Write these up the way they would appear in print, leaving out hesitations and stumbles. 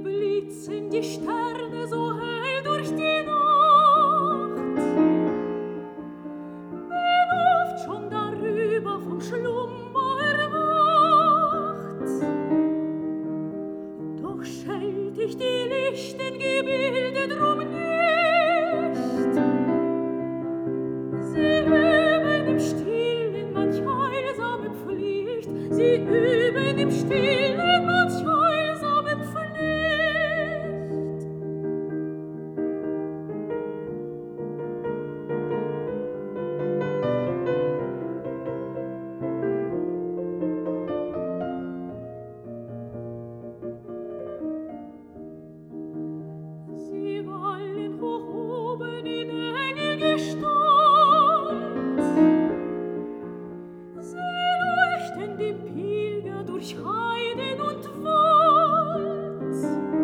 blitzen die Sterne so hell durch die Nacht. Bin oft schon darüber vom Schlummer erwacht. Doch schält ich die lichten Gebilde drum nicht. Sie üben im Stillen manch heilsame Pflicht. Sie üben im Stillen manch heilsame Pflicht. Sie wallen hoch oben in Engelgestalt. Sie leuchten dem Pilger durch Heiden und Wald.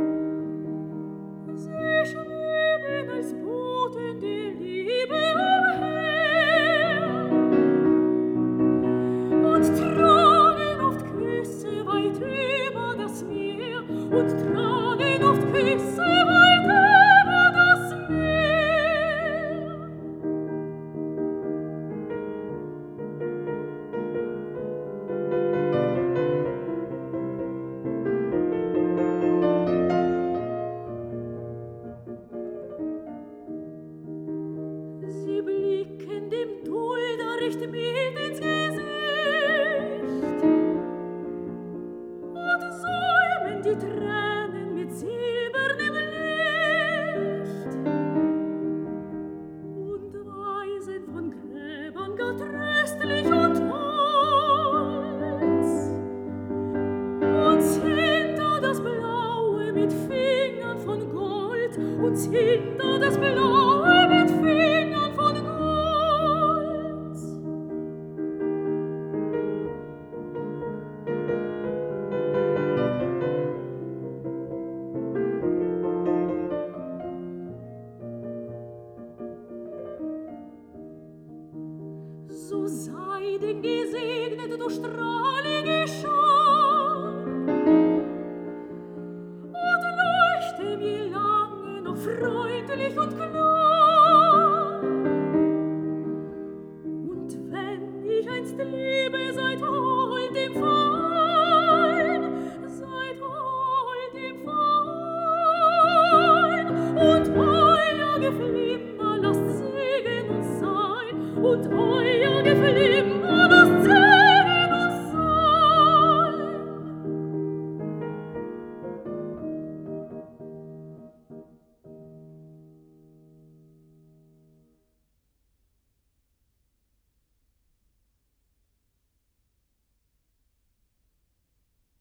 Sie schweben als Boten der Liebe umher und tragen oft Küsse weit über das Meer und tragen oft Küsse weit über das Meer. Sie blicken dem Dulder recht mild ins Gesicht und säumen die Tränen mit silbernem Licht und weisen von Gräbern gar tröstlich und Holz uns hinter das Blaue mit Fingern von Gold, uns hinter das Blaue mit Fingern von Gold. So sei denn gesegnet, du strahlige Schau, und leuchte mir lange noch freundlich und klar. Und wenn ich einst liebe, seid hold dem Fein, seid hold dem Fein, und euer Geflimmer lasst Segen uns sein, und euer